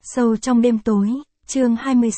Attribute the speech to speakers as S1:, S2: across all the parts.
S1: Sâu trong đêm tối, chương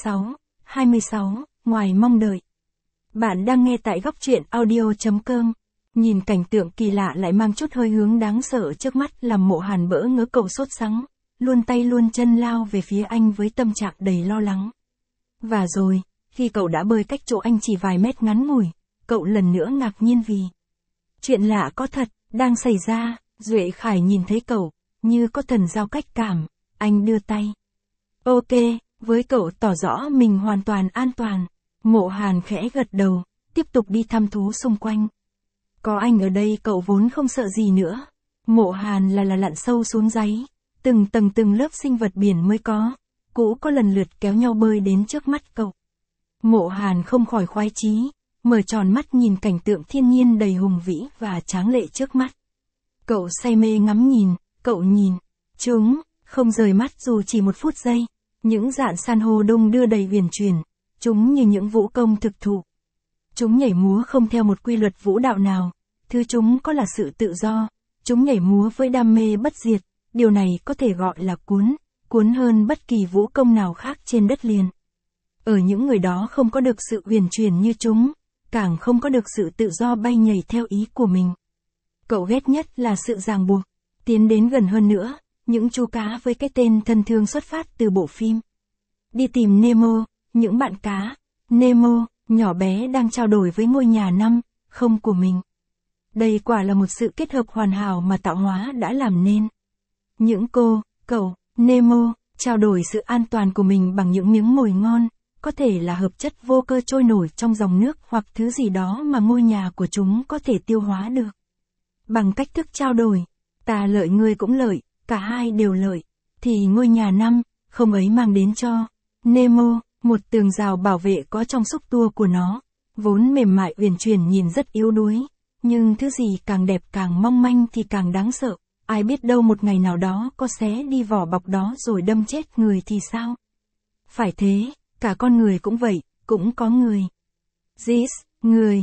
S1: 26, ngoài mong đợi. Bạn đang nghe tại góc truyện audio.com. Nhìn cảnh tượng kỳ lạ lại mang chút hơi hướng đáng sợ trước mắt làm Mộ Hàn bỡ ngỡ. Cậu sốt sắng, luôn tay luôn chân lao về phía anh với tâm trạng đầy lo lắng. Và rồi, khi cậu đã bơi cách chỗ anh chỉ vài mét ngắn ngủi, cậu lần nữa ngạc nhiên vì chuyện lạ có thật, đang xảy ra. Duệ Khải nhìn thấy cậu, như có thần giao cách cảm, anh đưa tay. Ok, với cậu tỏ rõ mình hoàn toàn an toàn. Mộ Hàn khẽ gật đầu, tiếp tục đi thăm thú xung quanh. Có anh ở đây cậu vốn không sợ gì nữa. Mộ Hàn là lặn sâu xuống đáy, từng tầng từng lớp sinh vật biển mới có, cũ có lần lượt kéo nhau bơi đến trước mắt cậu. Mộ Hàn không khỏi khoái chí, mở tròn mắt nhìn cảnh tượng thiên nhiên đầy hùng vĩ và tráng lệ trước mắt. Cậu say mê ngắm nhìn, cậu nhìn chúng, không rời mắt dù chỉ một phút giây. Những dạn san hô đung đưa đầy huyền chuyển, chúng như những vũ công thực thụ. Chúng nhảy múa không theo một quy luật vũ đạo nào, thứ chúng có là sự tự do, chúng nhảy múa với đam mê bất diệt, điều này có thể gọi là cuốn hơn bất kỳ vũ công nào khác trên đất liền. Ở những người đó không có được sự huyền chuyển như chúng, càng không có được sự tự do bay nhảy theo ý của mình. Cậu ghét nhất là sự ràng buộc, tiến đến gần hơn nữa. Những chú cá với cái tên thân thương xuất phát từ bộ phim Đi tìm Nemo, những bạn cá Nemo, nhỏ bé đang trao đổi với ngôi nhà không của mình. Đây quả là một sự kết hợp hoàn hảo mà tạo hóa đã làm nên. Những cậu, Nemo, trao đổi sự an toàn của mình bằng những miếng mồi ngon, có thể là hợp chất vô cơ trôi nổi trong dòng nước hoặc thứ gì đó mà ngôi nhà của chúng có thể tiêu hóa được. Bằng cách thức trao đổi, ta lợi ngươi cũng lợi. Cả hai đều lợi, thì ngôi nhà không ấy mang đến cho Nemo một tường rào bảo vệ có trong xúc tua của nó, vốn mềm mại uyển chuyển nhìn rất yếu đuối, nhưng thứ gì càng đẹp càng mong manh thì càng đáng sợ, ai biết đâu một ngày nào đó có xé đi vỏ bọc đó rồi đâm chết người thì sao? Phải thế, cả con người cũng vậy, cũng có người. Người,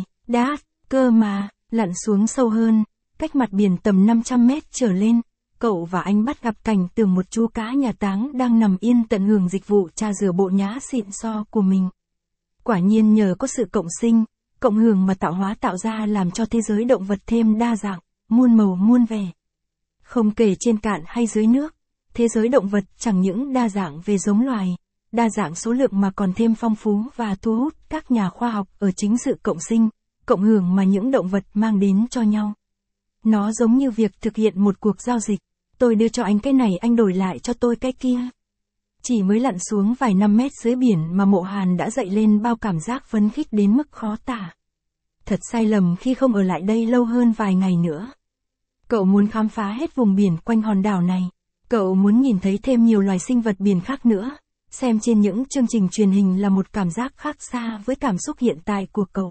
S1: cơ mà, lặn xuống sâu hơn, cách mặt biển tầm 500 mét trở lên. Cậu và anh bắt gặp cảnh tượng một chú cá nhà táng đang nằm yên tận hưởng dịch vụ trà rửa bộ nhã xịn so của mình. Quả nhiên nhờ có sự cộng hưởng mà tạo hóa tạo ra làm cho thế giới động vật thêm đa dạng, muôn màu muôn vẻ. Không kể trên cạn hay dưới nước, thế giới động vật chẳng những đa dạng về giống loài, đa dạng số lượng mà còn thêm phong phú và thu hút các nhà khoa học ở chính sự cộng hưởng mà những động vật mang đến cho nhau. Nó giống như việc thực hiện một cuộc giao dịch, tôi đưa cho anh cái này anh đổi lại cho tôi cái kia. Chỉ mới lặn xuống vài năm mét dưới biển mà Mộ Hàn đã dậy lên bao cảm giác phấn khích đến mức khó tả. Thật sai lầm khi không ở lại đây lâu hơn vài ngày nữa. Cậu muốn khám phá hết vùng biển quanh hòn đảo này. Cậu muốn nhìn thấy thêm nhiều loài sinh vật biển khác nữa. Xem trên những chương trình truyền hình là một cảm giác khác xa với cảm xúc hiện tại của cậu.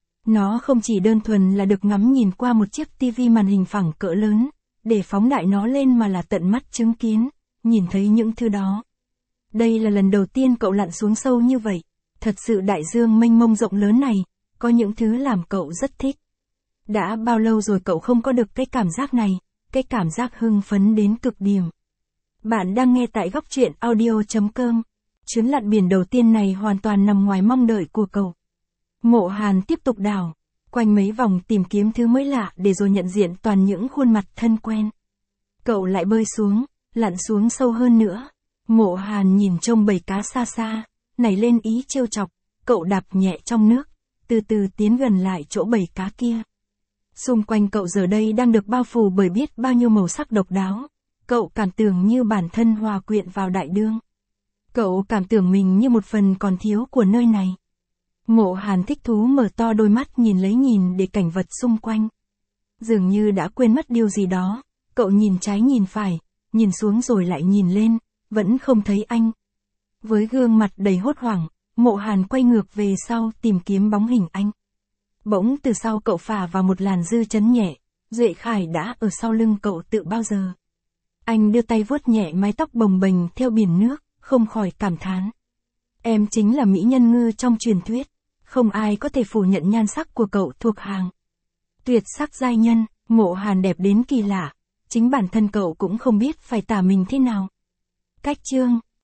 S1: Nó không chỉ đơn thuần là được ngắm nhìn qua một chiếc tivi màn hình phẳng cỡ lớn, để phóng đại nó lên mà là tận mắt chứng kiến, nhìn thấy những thứ đó. Đây là lần đầu tiên cậu lặn xuống sâu như vậy. Thật sự đại dương mênh mông rộng lớn này, có những thứ làm cậu rất thích. Đã bao lâu rồi cậu không có được cái cảm giác này, cái cảm giác hưng phấn đến cực điểm. Bạn đang nghe tại góc truyện audio.com. Chuyến lặn biển đầu tiên này hoàn toàn nằm ngoài mong đợi của cậu. Mộ Hàn tiếp tục đảo quanh mấy vòng tìm kiếm thứ mới lạ để rồi nhận diện toàn những khuôn mặt thân quen. Cậu lại bơi xuống, lặn xuống sâu hơn nữa. Mộ Hàn nhìn trông bầy cá xa xa, nảy lên ý trêu chọc, cậu đạp nhẹ trong nước, từ từ tiến gần lại chỗ bầy cá kia. Xung quanh cậu giờ đây đang được bao phủ bởi biết bao nhiêu màu sắc độc đáo. Cậu cảm tưởng như bản thân hòa quyện vào đại dương. Cậu cảm tưởng mình như một phần còn thiếu của nơi này. Mộ Hàn thích thú mở to đôi mắt nhìn để cảnh vật xung quanh. Dường như đã quên mất điều gì đó, cậu nhìn trái nhìn phải, nhìn xuống rồi lại nhìn lên, vẫn không thấy anh. Với gương mặt đầy hốt hoảng, Mộ Hàn quay ngược về sau tìm kiếm bóng hình anh. Bỗng từ sau cậu phả vào một làn dư chấn nhẹ, Duệ Khải đã ở sau lưng cậu từ bao giờ. Anh đưa tay vuốt nhẹ mái tóc bồng bềnh theo biển nước, không khỏi cảm thán. Em chính là mỹ nhân ngư trong truyền thuyết. Không ai có thể phủ nhận nhan sắc của cậu thuộc hàng tuyệt sắc giai nhân. Mộ Hàn đẹp đến kỳ lạ, chính bản thân cậu cũng không biết phải tả mình thế nào. Cách chương